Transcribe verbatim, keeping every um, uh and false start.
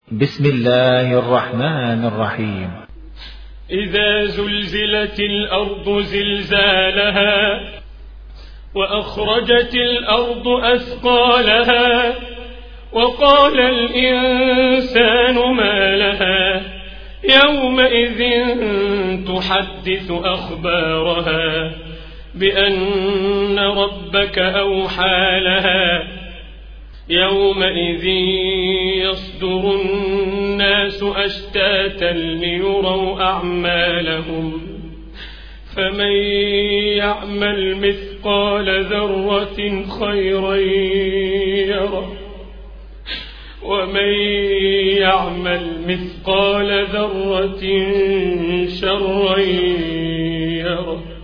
بسم الله الرحمن الرحيم. إذا زلزلت الأرض زلزالها وأخرجت الأرض أثقالها وقال الإنسان ما لها يومئذ تحدث أخبارها بأن ربك أوحى لها يومئذ يصدر الناس أشتاتا ليروا أعمالهم فمن يعمل مثقال ذرة خيرا يره ومن يعمل مثقال ذرة شرا يره.